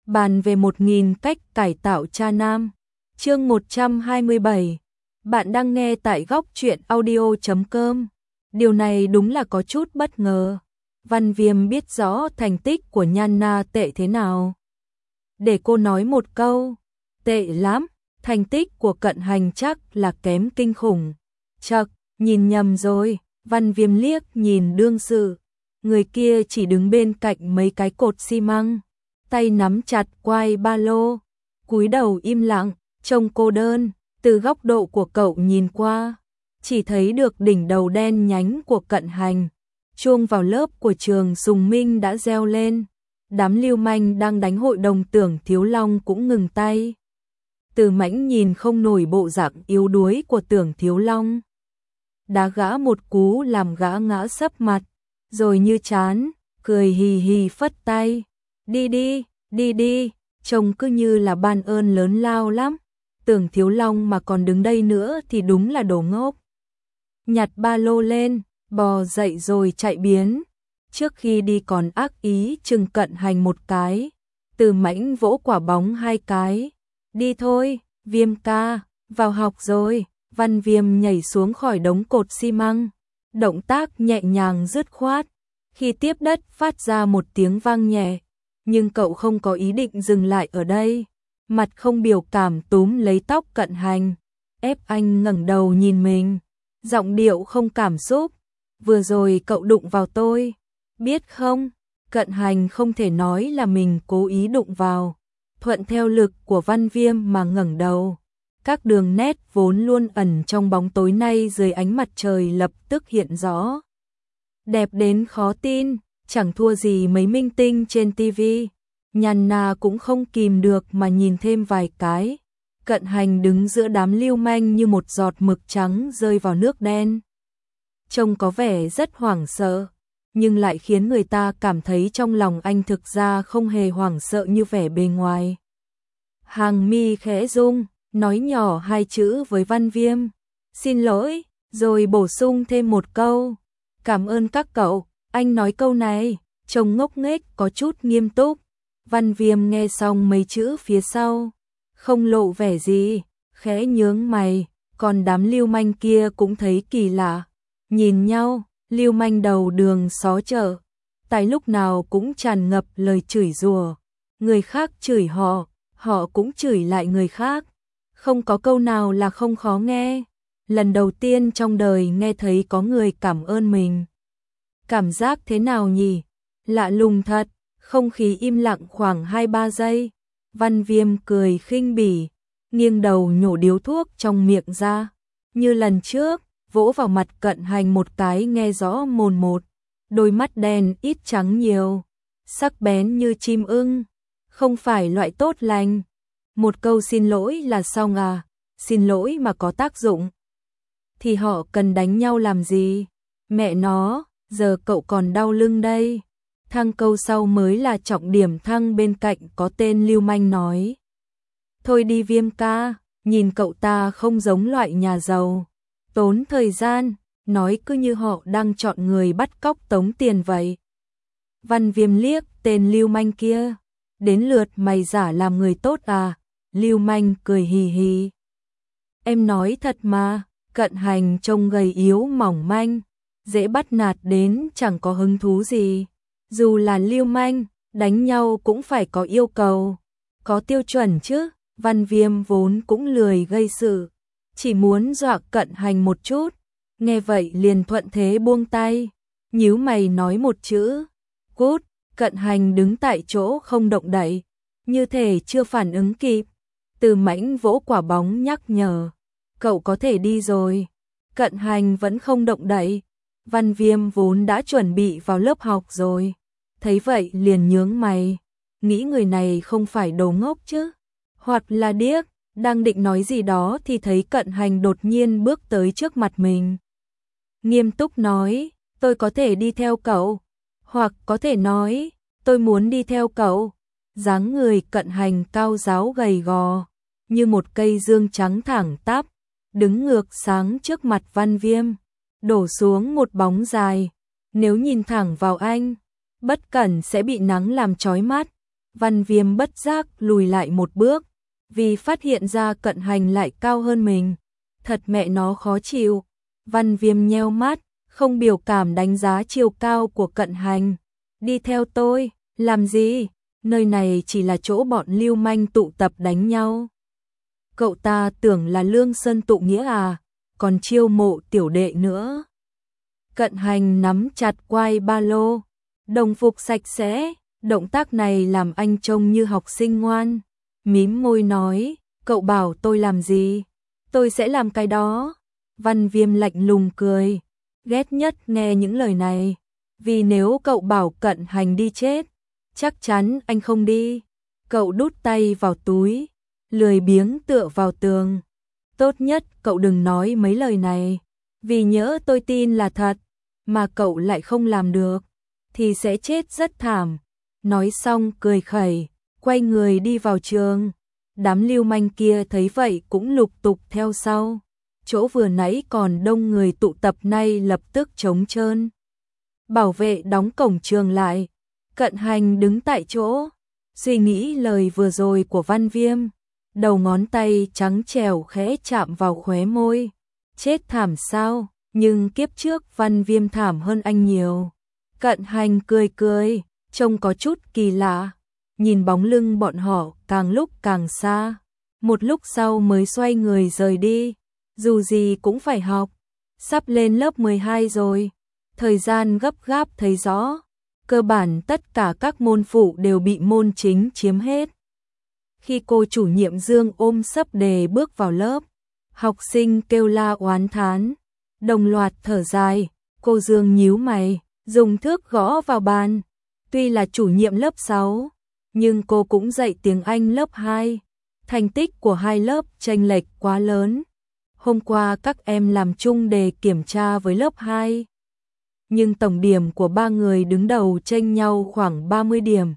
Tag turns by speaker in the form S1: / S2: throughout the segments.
S1: bàn về 1000 cách cải tạo cha nam. Chương 127. Bạn đang nghe tại góc truyện audio.com. Điều này đúng là có chút bất ngờ. Văn Viêm biết rõ thành tích của Nhan Na tệ thế nào. Để cô nói một câu, tệ lắm, thành tích của Cận Hành chắc là kém kinh khủng. Chậc, nhìn nhầm rồi, Văn Viêm liếc nhìn đương sự. Người kia chỉ đứng bên cạnh mấy cái cột xi măng, tay nắm chặt quai ba lô, cúi đầu im lặng, trông cô đơn. Từ góc độ của cậu nhìn qua, chỉ thấy được đỉnh đầu đen nhánh của Cận Hành. Chuông vào lớp của trường Sùng Minh đã reo lên. Đám lưu manh đang đánh hội đồng Tưởng Thiếu Long cũng ngừng tay. Từ Mãnh nhìn không nổi bộ dạng yếu đuối của Tưởng Thiếu Long, đá gã một cú làm gã ngã sấp mặt, rồi như chán, cười hì hì phất tay. Đi đi, đi đi, trông cứ như là ban ơn lớn lao lắm. Tưởng Thiếu Long mà còn đứng đây nữa thì đúng là đồ ngốc. Nhặt ba lô lên, bò dậy rồi chạy biến. Trước khi đi còn ác ý chừng Cận Hành một cái. Từ Mãnh vỗ quả bóng 2 cái. Đi thôi, Viêm ca, vào học rồi. Văn Viêm nhảy xuống khỏi đống cột xi măng. Động tác nhẹ nhàng dứt khoát. Khi tiếp đất phát ra một tiếng vang nhẹ. Nhưng cậu không có ý định dừng lại ở đây. Mặt không biểu cảm túm lấy tóc Cận Hành, ép anh ngẩng đầu nhìn mình, giọng điệu không cảm xúc. Vừa rồi cậu đụng vào tôi, biết không? Cận Hành không thể nói là mình cố ý đụng vào, thuận theo lực của Văn Viêm mà ngẩng đầu. Các đường nét vốn luôn ẩn trong bóng tối nay dưới ánh mặt trời lập tức hiện rõ. Đẹp đến khó tin, chẳng thua gì mấy minh tinh trên TV. Nhan Na cũng không kìm được mà nhìn thêm vài cái. Cận Hành đứng giữa đám lưu manh như một giọt mực trắng rơi vào nước đen. Trông có vẻ rất hoảng sợ, nhưng lại khiến người ta cảm thấy trong lòng anh thực ra không hề hoảng sợ như vẻ bề ngoài. Hàng mi khẽ rung, nói nhỏ 2 chữ với Văn Viêm. Xin lỗi, rồi bổ sung thêm một câu. Cảm ơn các cậu. Anh nói câu này, trông ngốc nghếch có chút nghiêm túc. Văn Viêm nghe xong mấy chữ phía sau, không lộ vẻ gì, khẽ nhướng mày, còn đám lưu manh kia cũng thấy kỳ lạ. Nhìn nhau, lưu manh đầu đường xó chợ, tại lúc nào cũng tràn ngập lời chửi rủa. Người khác chửi họ, họ cũng chửi lại người khác. Không có câu nào là không khó nghe. Lần đầu tiên trong đời nghe thấy có người cảm ơn mình. Cảm giác thế nào nhỉ? Lạ lùng thật. Không khí im lặng khoảng 2-3 giây. Văn Viêm cười khinh bỉ, nghiêng đầu nhổ điếu thuốc trong miệng ra. Như lần trước, vỗ vào mặt Cận Hành một cái nghe rõ mồn một. Đôi mắt đen ít trắng nhiều, sắc bén như chim ưng, không phải loại tốt lành. Một câu xin lỗi là xong à? Xin lỗi mà có tác dụng thì họ cần đánh nhau làm gì? Mẹ nó, giờ cậu còn đau lưng đây. Thăng câu sau mới là trọng điểm. Thăng bên cạnh có tên lưu manh nói. Thôi đi Viêm ca, nhìn cậu ta không giống loại nhà giàu. Tốn thời gian, nói cứ như họ đang chọn người bắt cóc tống tiền vậy. Văn Viêm liếc tên lưu manh kia. Đến lượt mày giả làm người tốt à? Lưu manh cười hì hì. Em nói thật mà. Cận Hành trông gầy yếu mỏng manh, dễ bắt nạt đến chẳng có hứng thú gì. Dù là lưu manh, đánh nhau cũng phải có yêu cầu, có tiêu chuẩn chứ. Văn Viêm vốn cũng lười gây sự, chỉ muốn dọa Cận Hành một chút. Nghe vậy liền thuận thế buông tay, nhíu mày nói một chữ. Cút. Cận Hành đứng tại chỗ không động đậy, như thể chưa phản ứng kịp. Từ Mãnh vỗ quả bóng nhắc nhở. Cậu có thể đi rồi. Cận Hành vẫn không động đậy. Văn Viêm vốn đã chuẩn bị vào lớp học rồi, thấy vậy liền nhướng mày, nghĩ người này không phải đồ ngốc chứ, hoặc là điếc. Đang định nói gì đó thì thấy Cận Hành đột nhiên bước tới trước mặt mình. Nghiêm túc nói, tôi có thể đi theo cậu, hoặc có thể nói, tôi muốn đi theo cậu. Dáng người Cận Hành cao ráo gầy gò, như một cây dương trắng thẳng tắp, đứng ngược sáng trước mặt Văn Viêm. Đổ xuống một bóng dài, nếu nhìn thẳng vào anh, bất cẩn sẽ bị nắng làm chói mắt. Văn Viêm bất giác lùi lại một bước, vì phát hiện ra Cận Hành lại cao hơn mình. Thật mẹ nó khó chịu. Văn Viêm nheo mắt, không biểu cảm đánh giá chiều cao của Cận Hành. Đi theo tôi, làm gì? Nơi này chỉ là chỗ bọn lưu manh tụ tập đánh nhau. Cậu ta tưởng là Lương Sơn tụ nghĩa à, còn chiêu mộ tiểu đệ nữa. Cận Hành nắm chặt quai ba lô, đồng phục sạch sẽ, động tác này làm anh trông như học sinh ngoan. Mím môi nói, cậu bảo tôi làm gì? Tôi sẽ làm cái đó. Văn Viêm lạnh lùng cười, ghét nhất nghe những lời này. Vì nếu cậu bảo Cận Hành đi chết, chắc chắn anh không đi. Cậu đút tay vào túi, lười biếng tựa vào tường. Tốt nhất cậu đừng nói mấy lời này, vì nhỡ tôi tin là thật, mà cậu lại không làm được, thì sẽ chết rất thảm. Nói xong cười khẩy, quay người đi vào trường. Đám lưu manh kia thấy vậy cũng lục tục theo sau. Chỗ vừa nãy còn đông người tụ tập nay lập tức trống trơn. Bảo vệ đóng cổng trường lại. Cận Hành đứng tại chỗ, suy nghĩ lời vừa rồi của Văn Viêm. Đầu ngón tay trắng trẻo khẽ chạm vào khóe môi. Chết thảm sao? Nhưng kiếp trước Văn Viêm thảm hơn anh nhiều. Cận Hành cười cười, trông có chút kỳ lạ. Nhìn bóng lưng bọn họ càng lúc càng xa. Một lúc sau mới xoay người rời đi. Dù gì cũng phải học. Sắp lên lớp 12 rồi. Thời gian gấp gáp thấy rõ. Cơ bản tất cả các môn phụ đều bị môn chính chiếm hết. Khi cô chủ nhiệm Dương ôm sấp đề bước vào lớp, học sinh kêu la oán thán, đồng loạt thở dài. Cô Dương nhíu mày, dùng thước gõ vào bàn. Tuy là chủ nhiệm lớp 6, nhưng cô cũng dạy tiếng Anh lớp 2. Thành tích của hai lớp chênh lệch quá lớn. Hôm qua các em làm chung đề kiểm tra với lớp 2. Nhưng tổng điểm của ba người đứng đầu chênh nhau khoảng 30 điểm.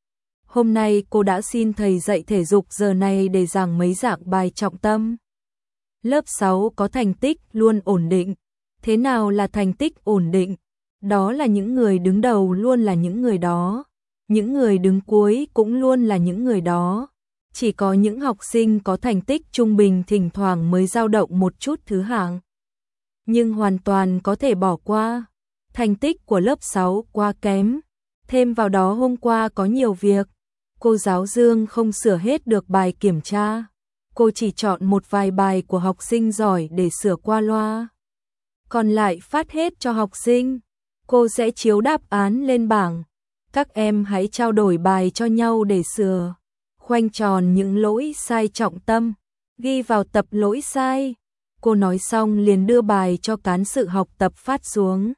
S1: Hôm nay cô đã xin thầy dạy thể dục giờ này để giảng mấy dạng bài trọng tâm. Lớp 6 có thành tích luôn ổn định. Thế nào là thành tích ổn định? Đó là những người đứng đầu luôn là những người đó. Những người đứng cuối cũng luôn là những người đó. Chỉ có những học sinh có thành tích trung bình thỉnh thoảng mới dao động một chút thứ hạng. Nhưng hoàn toàn có thể bỏ qua. Thành tích của lớp 6 quá kém. Thêm vào đó hôm qua có nhiều việc. Cô giáo Dương không sửa hết được bài kiểm tra. Cô chỉ chọn một vài bài của học sinh giỏi để sửa qua loa. Còn lại phát hết cho học sinh. Cô sẽ chiếu đáp án lên bảng. Các em hãy trao đổi bài cho nhau để sửa. Khoanh tròn những lỗi sai trọng tâm. Ghi vào tập lỗi sai. Cô nói xong liền đưa bài cho cán sự học tập phát xuống.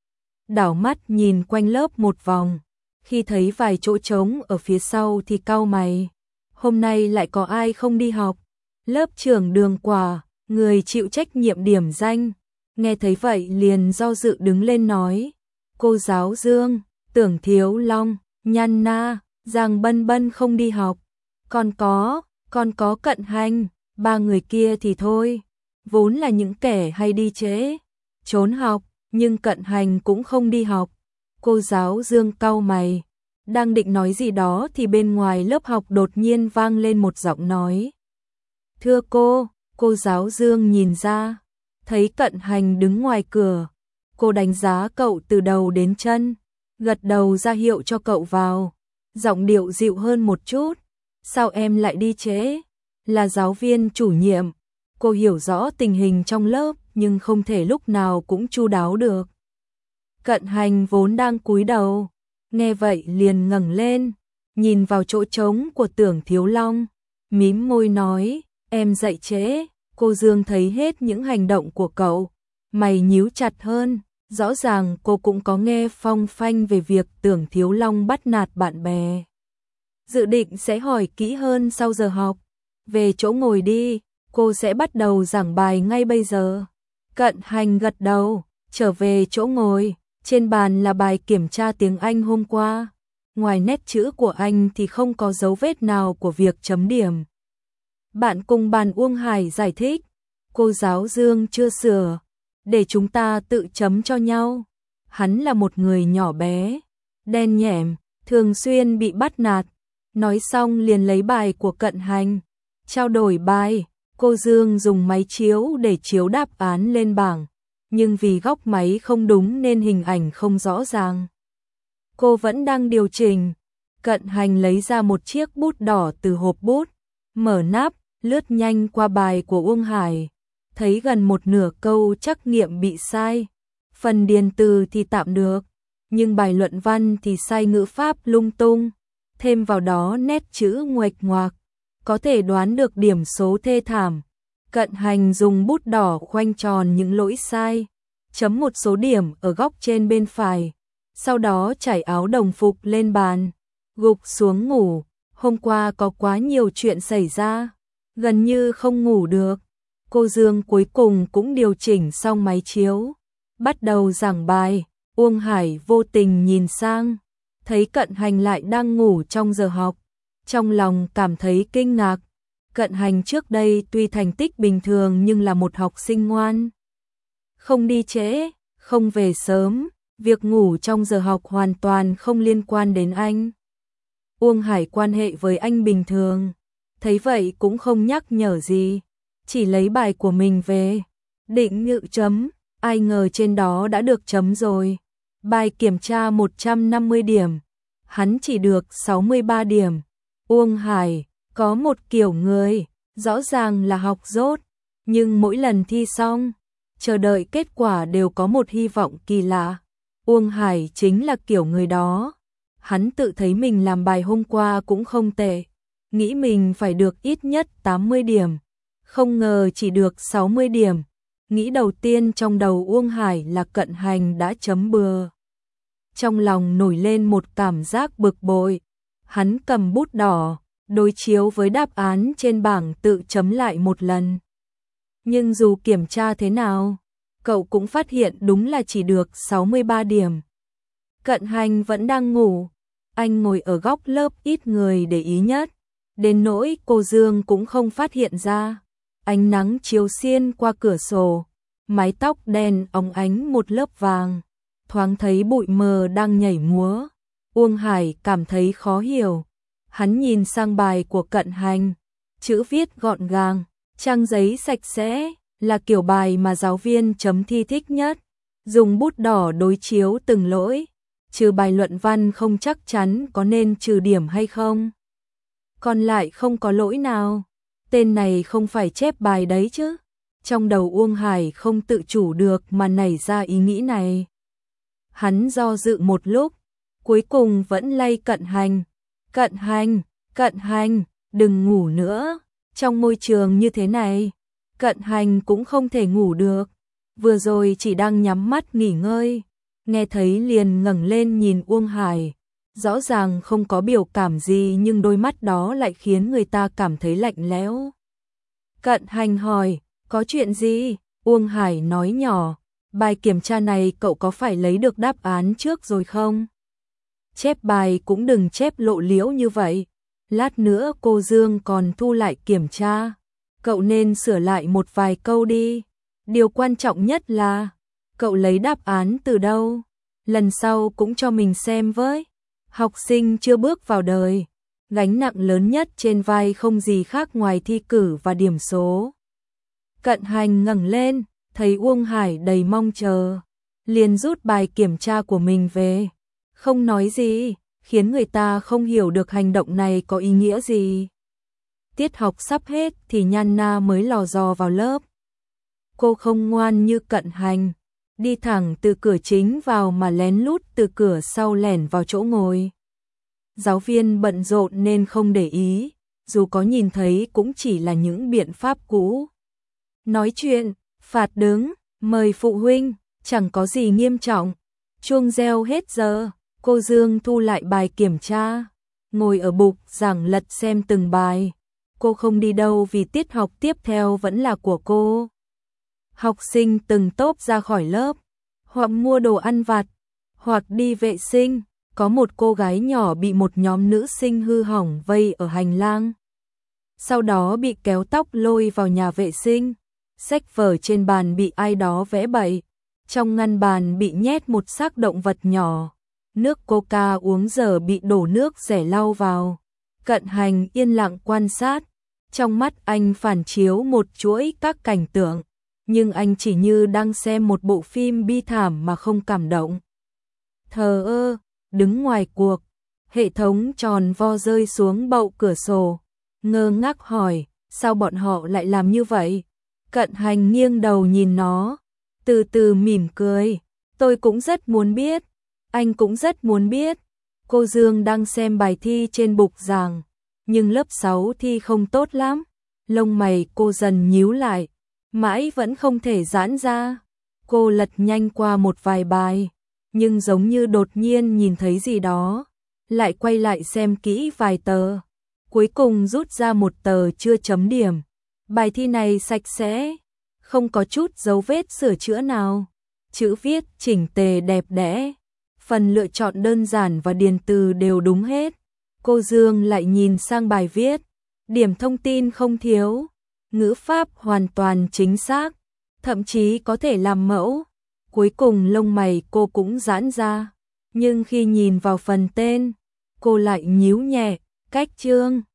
S1: Đảo mắt nhìn quanh lớp một vòng. Khi thấy vài chỗ trống ở phía sau thì cau mày. Hôm nay lại có ai không đi học? Lớp trưởng Đường Quả, người chịu trách nhiệm điểm danh. Nghe thấy vậy liền do dự đứng lên nói. Cô giáo Dương, Tưởng Thiếu Long, Nhan Na, Giang Bân Bân không đi học. Còn có Cận Hành, ba người kia thì thôi. Vốn là những kẻ hay đi trễ, trốn học, nhưng Cận Hành cũng không đi học. Cô giáo Dương cau mày, đang định nói gì đó thì bên ngoài lớp học đột nhiên vang lên một giọng nói. Thưa cô giáo Dương nhìn ra, thấy Cận Hành đứng ngoài cửa. Cô đánh giá cậu từ đầu đến chân, gật đầu ra hiệu cho cậu vào. Giọng điệu dịu hơn một chút. Sao em lại đi trễ? Là giáo viên chủ nhiệm. Cô hiểu rõ tình hình trong lớp nhưng không thể lúc nào cũng chu đáo được. Cận Hành vốn đang cúi đầu, nghe vậy liền ngẩng lên, nhìn vào chỗ trống của Tưởng Thiếu Long, mím môi nói, em dậy trễ. Cô Dương thấy hết những hành động của cậu, mày nhíu chặt hơn, rõ ràng cô cũng có nghe phong phanh về việc Tưởng Thiếu Long bắt nạt bạn bè. Dự định sẽ hỏi kỹ hơn sau giờ học. Về chỗ ngồi đi, cô sẽ bắt đầu giảng bài ngay bây giờ. Cận Hành gật đầu, trở về chỗ ngồi. Trên bàn là bài kiểm tra tiếng Anh hôm qua. Ngoài nét chữ của anh thì không có dấu vết nào của việc chấm điểm. Bạn cùng bàn Uông Hải giải thích. Cô giáo Dương chưa sửa, để chúng ta tự chấm cho nhau. Hắn là một người nhỏ bé, đen nhẻm, thường xuyên bị bắt nạt. Nói xong liền lấy bài của Cận Hành. Trao đổi bài, cô Dương dùng máy chiếu để chiếu đáp án lên bảng, nhưng vì góc máy không đúng nên hình ảnh không rõ ràng. Cô vẫn đang điều chỉnh. Cận Hành lấy ra một chiếc bút đỏ từ hộp bút, mở nắp, lướt nhanh qua bài của Uông Hải, thấy gần một nửa câu trắc nghiệm bị sai. Phần điền từ thì tạm được, nhưng bài luận văn thì sai ngữ pháp lung tung, thêm vào đó nét chữ nguệch ngoạc, có thể đoán được điểm số thê thảm. Cận Hành dùng bút đỏ khoanh tròn những lỗi sai, chấm một số điểm ở góc trên bên phải, sau đó trải áo đồng phục lên bàn, gục xuống ngủ. Hôm qua có quá nhiều chuyện xảy ra, gần như không ngủ được. Cô Dương cuối cùng cũng điều chỉnh xong máy chiếu, bắt đầu giảng bài. Uông Hải vô tình nhìn sang, thấy Cận Hành lại đang ngủ trong giờ học, trong lòng cảm thấy kinh ngạc. Cận Hành trước đây tuy thành tích bình thường nhưng là một học sinh ngoan, không đi trễ, không về sớm, việc ngủ trong giờ học hoàn toàn không liên quan đến anh. Uông Hải quan hệ với anh bình thường, thấy vậy cũng không nhắc nhở gì, chỉ lấy bài của mình về, định ngự chấm, ai ngờ trên đó đã được chấm rồi. Bài kiểm tra 150 điểm, hắn chỉ được 63 điểm. Uông Hải có một kiểu người, rõ ràng là học dốt, nhưng mỗi lần thi xong, chờ đợi kết quả đều có một hy vọng kỳ lạ. Uông Hải chính là kiểu người đó. Hắn tự thấy mình làm bài hôm qua cũng không tệ, nghĩ mình phải được ít nhất 80 điểm, không ngờ chỉ được 60 điểm. Nghĩ đầu tiên trong đầu Uông Hải là Cận Hành đã chấm bừa. Trong lòng nổi lên một cảm giác bực bội, hắn cầm bút đỏ, đối chiếu với đáp án trên bảng tự chấm lại một lần. Nhưng dù kiểm tra thế nào, cậu cũng phát hiện đúng là chỉ được 63 điểm. Cận Hành vẫn đang ngủ, anh ngồi ở góc lớp ít người để ý nhất, đến nỗi cô Dương cũng không phát hiện ra. Ánh nắng chiếu xiên qua cửa sổ, mái tóc đen óng ánh một lớp vàng, thoáng thấy bụi mờ đang nhảy múa. Uông Hải cảm thấy khó hiểu, hắn nhìn sang bài của Cận Hành, chữ viết gọn gàng, trang giấy sạch sẽ, là kiểu bài mà giáo viên chấm thi thích nhất. Dùng bút đỏ đối chiếu từng lỗi, trừ bài luận văn không chắc chắn có nên trừ điểm hay không. Còn lại không có lỗi nào, tên này không phải chép bài đấy chứ. Trong đầu Uông Hải không tự chủ được mà nảy ra ý nghĩ này. Hắn do dự một lúc, cuối cùng vẫn lay Cận Hành. Cận Hành, đừng ngủ nữa. Trong môi trường như thế này, Cận Hành cũng không thể ngủ được. Vừa rồi chỉ đang nhắm mắt nghỉ ngơi, nghe thấy liền ngẩng lên nhìn Uông Hải. Rõ ràng không có biểu cảm gì nhưng đôi mắt đó lại khiến người ta cảm thấy lạnh lẽo. Cận Hành hỏi, có chuyện gì? Uông Hải nói nhỏ, bài kiểm tra này cậu có phải lấy được đáp án trước rồi không? Chép bài cũng đừng chép lộ liễu như vậy. Lát nữa cô Dương còn thu lại kiểm tra. Cậu nên sửa lại một vài câu đi. Điều quan trọng nhất là, cậu lấy đáp án từ đâu? Lần sau cũng cho mình xem với. Học sinh chưa bước vào đời, gánh nặng lớn nhất trên vai không gì khác ngoài thi cử và điểm số. Cận Hành ngẩng lên, thấy Uông Hải đầy mong chờ, liền rút bài kiểm tra của mình về, không nói gì, khiến người ta không hiểu được hành động này có ý nghĩa gì. Tiết học sắp hết thì Nhan Na mới lò dò vào lớp. Cô không ngoan như Cận Hành, đi thẳng từ cửa chính vào mà lén lút từ cửa sau lẻn vào chỗ ngồi. Giáo viên bận rộn nên không để ý, dù có nhìn thấy cũng chỉ là những biện pháp cũ. Nói chuyện, phạt đứng, mời phụ huynh, chẳng có gì nghiêm trọng. Chuông reo hết giờ, cô Dương thu lại bài kiểm tra, ngồi ở bục giảng lật xem từng bài. Cô không đi đâu vì tiết học tiếp theo vẫn là của cô. Học sinh từng tốp ra khỏi lớp, hoặc mua đồ ăn vặt, hoặc đi vệ sinh. Có một cô gái nhỏ bị một nhóm nữ sinh hư hỏng vây ở hành lang. Sau đó bị kéo tóc lôi vào nhà vệ sinh. Sách vở trên bàn bị ai đó vẽ bậy. Trong ngăn bàn bị nhét một xác động vật nhỏ. Nước coca uống giờ bị đổ nước rẻ lau vào. Cận Hành yên lặng quan sát, trong mắt anh phản chiếu một chuỗi các cảnh tượng, nhưng anh chỉ như đang xem một bộ phim bi thảm mà không cảm động. Thờ ơ, đứng ngoài cuộc, hệ thống tròn vo rơi xuống bậu cửa sổ, ngơ ngác hỏi, sao bọn họ lại làm như vậy? Cận Hành nghiêng đầu nhìn nó, từ từ mỉm cười, tôi cũng rất muốn biết, anh cũng rất muốn biết. Cô Dương đang xem bài thi trên bục giảng, nhưng lớp 6 thi không tốt lắm, lông mày cô dần nhíu lại, mãi vẫn không thể giãn ra. Cô lật nhanh qua một vài bài, nhưng giống như đột nhiên nhìn thấy gì đó, lại quay lại xem kỹ vài tờ, cuối cùng rút ra một tờ chưa chấm điểm. Bài thi này sạch sẽ, không có chút dấu vết sửa chữa nào, chữ viết chỉnh tề đẹp đẽ, phần lựa chọn đơn giản và điền từ đều đúng hết. Cô Dương lại nhìn sang bài viết, điểm thông tin không thiếu, ngữ pháp hoàn toàn chính xác, thậm chí có thể làm mẫu. Cuối cùng lông mày cô cũng giãn ra, nhưng khi nhìn vào phần tên, cô lại nhíu nhẹ, cách chương.